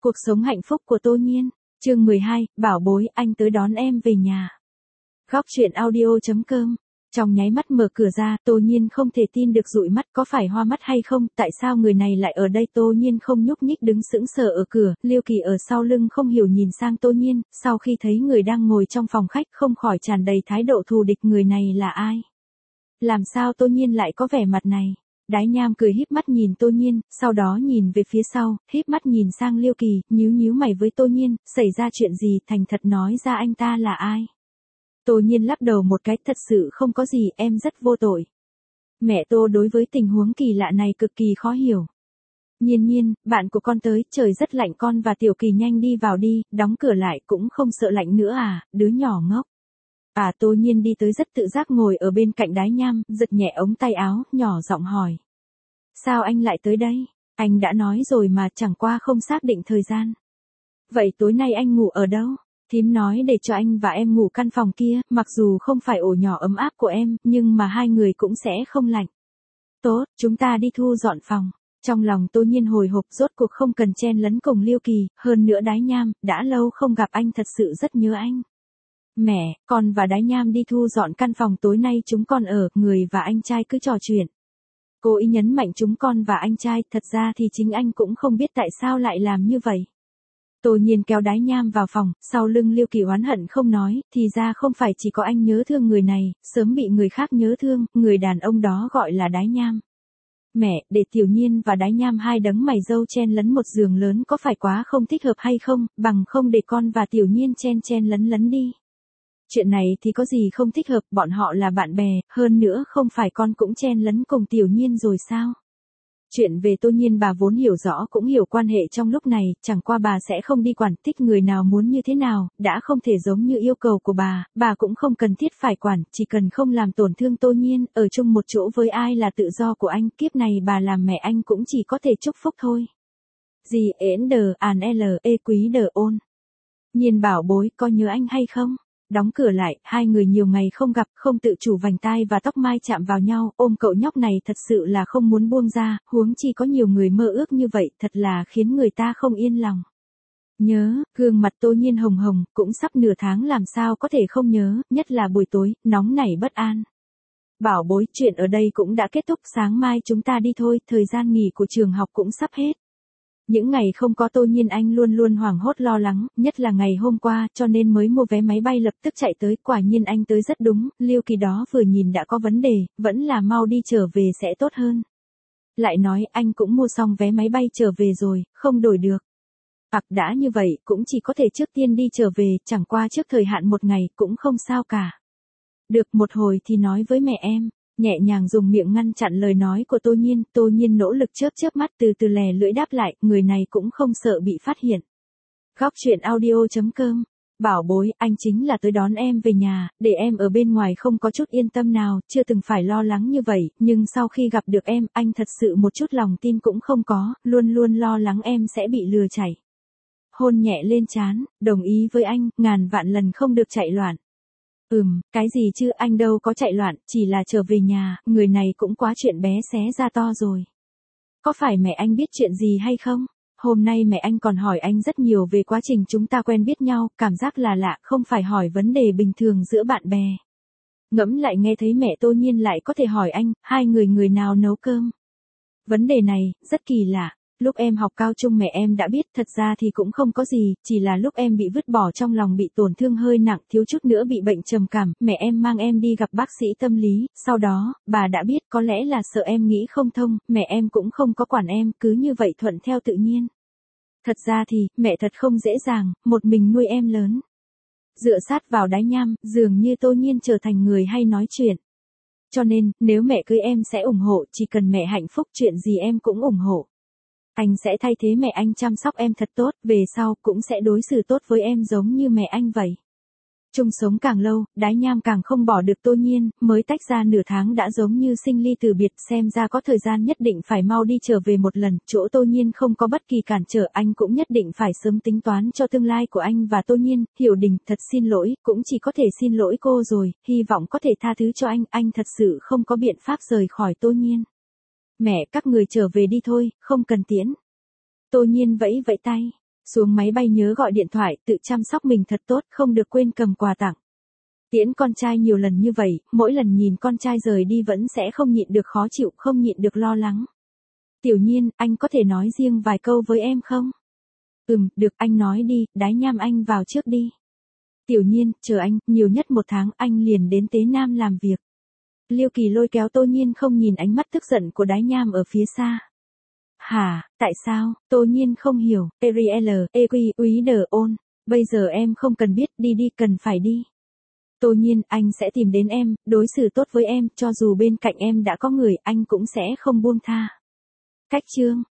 Cuộc sống hạnh phúc của Tô Nhiên. Chương 12, bảo bối, anh tới đón em về nhà. Góc truyện audio.com. Trong nháy mắt mở cửa ra, Tô Nhiên không thể tin được dụi mắt, có phải hoa mắt hay không, tại sao người này lại ở đây? Tô Nhiên không nhúc nhích đứng sững sờ ở cửa, Liêu Kỳ ở sau lưng không hiểu nhìn sang Tô Nhiên, sau khi thấy người đang ngồi trong phòng khách không khỏi tràn đầy thái độ thù địch. Người này là ai? Làm sao Tô Nhiên lại có vẻ mặt này? Đái Nham cười híp mắt nhìn Tô Nhiên, sau đó nhìn về phía sau, híp mắt nhìn sang Liêu Kỳ, nhíu mày với Tô Nhiên, xảy ra chuyện gì, thành thật nói ra anh ta là ai? Tô Nhiên lắc đầu một cái, thật sự không có gì, em rất vô tội. Mẹ Tô đối với tình huống kỳ lạ này cực kỳ khó hiểu. Nhiên, bạn của con tới, trời rất lạnh, con và Tiểu Kỳ nhanh đi vào đi, đóng cửa lại, cũng không sợ lạnh nữa à, đứa nhỏ ngốc. Tô Nhiên đi tới rất tự giác ngồi ở bên cạnh Đái Nham, giật nhẹ ống tay áo, nhỏ giọng hỏi. Sao anh lại tới đây? Anh đã nói rồi mà, chẳng qua không xác định thời gian. Vậy tối nay anh ngủ ở đâu? Thím nói để cho anh và em ngủ căn phòng kia, mặc dù không phải ổ nhỏ ấm áp của em, nhưng mà hai người cũng sẽ không lạnh. Tốt, chúng ta đi thu dọn phòng. Trong lòng Tô Nhiên hồi hộp, rốt cuộc không cần chen lấn cùng Liêu Kỳ, hơn nữa Đái Nham, đã lâu không gặp anh, thật sự rất nhớ anh. Mẹ, con và Đái Nham đi thu dọn căn phòng tối nay chúng con ở, người và anh trai cứ trò chuyện. Cô ý nhấn mạnh chúng con và anh trai, thật ra thì chính anh cũng không biết tại sao lại làm như vậy. Tô Nhiên kéo Đái Nham vào phòng, sau lưng Liêu Kỳ oán hận không nói, thì ra không phải chỉ có anh nhớ thương người này, sớm bị người khác nhớ thương, người đàn ông đó gọi là Đái Nham. Mẹ, để Tiểu Nhiên và Đái Nham hai đấng mày râu chen lấn một giường lớn có phải quá không thích hợp hay không, bằng không để con và Tiểu Nhiên chen lấn đi. Chuyện này thì có gì không thích hợp, bọn họ là bạn bè, hơn nữa không phải con cũng chen lấn cùng Tiểu Nhiên rồi sao? Chuyện về Tô Nhiên bà vốn hiểu rõ cũng hiểu quan hệ trong lúc này, chẳng qua bà sẽ không đi quản, thích người nào muốn như thế nào, đã không thể giống như yêu cầu của bà cũng không cần thiết phải quản, chỉ cần không làm tổn thương Tô Nhiên, ở chung một chỗ với ai là tự do của anh, kiếp này bà làm mẹ anh cũng chỉ có thể chúc phúc thôi. Gì ến đờ àn L.E. quý đờ ôn. Nhiên bảo bối, có nhớ anh hay không? Đóng cửa lại, hai người nhiều ngày không gặp, không tự chủ vành tai và tóc mai chạm vào nhau, ôm cậu nhóc này thật sự là không muốn buông ra, huống chi có nhiều người mơ ước như vậy, thật là khiến người ta không yên lòng. Nhớ, gương mặt Tô Nhiên hồng hồng, cũng sắp nửa tháng làm sao có thể không nhớ, nhất là buổi tối, nóng nảy bất an. Bảo bối, chuyện ở đây cũng đã kết thúc, sáng mai chúng ta đi thôi, thời gian nghỉ của trường học cũng sắp hết. Những ngày không có Tô Nhiên anh luôn luôn hoảng hốt lo lắng, nhất là ngày hôm qua, cho nên mới mua vé máy bay lập tức chạy tới, quả nhiên anh tới rất đúng, Liêu Kỳ đó vừa nhìn đã có vấn đề, vẫn là mau đi trở về sẽ tốt hơn. Lại nói anh cũng mua xong vé máy bay trở về rồi, không đổi được. Đã như vậy, cũng chỉ có thể trước tiên đi trở về, chẳng qua trước thời hạn một ngày, cũng không sao cả. Được, một hồi thì nói với mẹ em. Nhẹ nhàng dùng miệng ngăn chặn lời nói của Tô Nhiên nỗ lực chớp mắt từ từ lè lưỡi đáp lại, người này cũng không sợ bị phát hiện. Góc truyện audio.com. Bảo bối, anh chính là tới đón em về nhà, để em ở bên ngoài không có chút yên tâm nào, chưa từng phải lo lắng như vậy, nhưng sau khi gặp được em, anh thật sự một chút lòng tin cũng không có, luôn luôn lo lắng em sẽ bị lừa chảy. Hôn nhẹ lên trán, đồng ý với anh, ngàn vạn lần không được chạy loạn. Cái gì chứ, anh đâu có chạy loạn, chỉ là trở về nhà, người này cũng quá chuyện bé xé ra to rồi. Có phải mẹ anh biết chuyện gì hay không? Hôm nay mẹ anh còn hỏi anh rất nhiều về quá trình chúng ta quen biết nhau, cảm giác là lạ, không phải hỏi vấn đề bình thường giữa bạn bè. Ngẫm lại nghe thấy mẹ Tô Nhiên lại có thể hỏi anh, hai người nào nấu cơm. Vấn đề này, rất kỳ lạ. Lúc em học cao trung mẹ em đã biết, thật ra thì cũng không có gì, chỉ là lúc em bị vứt bỏ trong lòng bị tổn thương hơi nặng, thiếu chút nữa bị bệnh trầm cảm, mẹ em mang em đi gặp bác sĩ tâm lý, sau đó, bà đã biết có lẽ là sợ em nghĩ không thông, mẹ em cũng không có quản em, cứ như vậy thuận theo tự nhiên. Thật ra thì, mẹ thật không dễ dàng, một mình nuôi em lớn. Dựa sát vào Đái Nham, dường như Tô Nhiên trở thành người hay nói chuyện. Cho nên, nếu mẹ cưới em sẽ ủng hộ, chỉ cần mẹ hạnh phúc chuyện gì em cũng ủng hộ. Anh sẽ thay thế mẹ anh chăm sóc em thật tốt, về sau cũng sẽ đối xử tốt với em giống như mẹ anh vậy. Chung sống càng lâu, Đái Nham càng không bỏ được Tô Nhiên, mới tách ra nửa tháng đã giống như sinh ly từ biệt, xem ra có thời gian nhất định phải mau đi trở về một lần, chỗ Tô Nhiên không có bất kỳ cản trở, anh cũng nhất định phải sớm tính toán cho tương lai của anh và Tô Nhiên. Hiểu Đình, thật xin lỗi, cũng chỉ có thể xin lỗi cô rồi, hy vọng có thể tha thứ cho anh thật sự không có biện pháp rời khỏi Tô Nhiên. Mẹ, các người trở về đi thôi, không cần tiễn. Tô Nhiên vẫy vẫy tay. Xuống máy bay nhớ gọi điện thoại, tự chăm sóc mình thật tốt, không được quên cầm quà tặng. Tiễn con trai nhiều lần như vậy, mỗi lần nhìn con trai rời đi vẫn sẽ không nhịn được khó chịu, không nhịn được lo lắng. Tiểu Nhiên, anh có thể nói riêng vài câu với em không? Được, anh nói đi, Đái Nham anh vào trước đi. Tiểu Nhiên, chờ anh, nhiều nhất 1 tháng anh liền đến Tế Nam làm việc. Liêu Kỳ lôi kéo Tô Nhiên không nhìn ánh mắt tức giận của Đái Nham ở phía xa. Hả, tại sao? Tô Nhiên không hiểu, Ariel, EQ, úy đờ ôn. Bây giờ em không cần biết, đi đi, cần phải đi. Tô Nhiên, anh sẽ tìm đến em, đối xử tốt với em, cho dù bên cạnh em đã có người, anh cũng sẽ không buông tha. Cách chương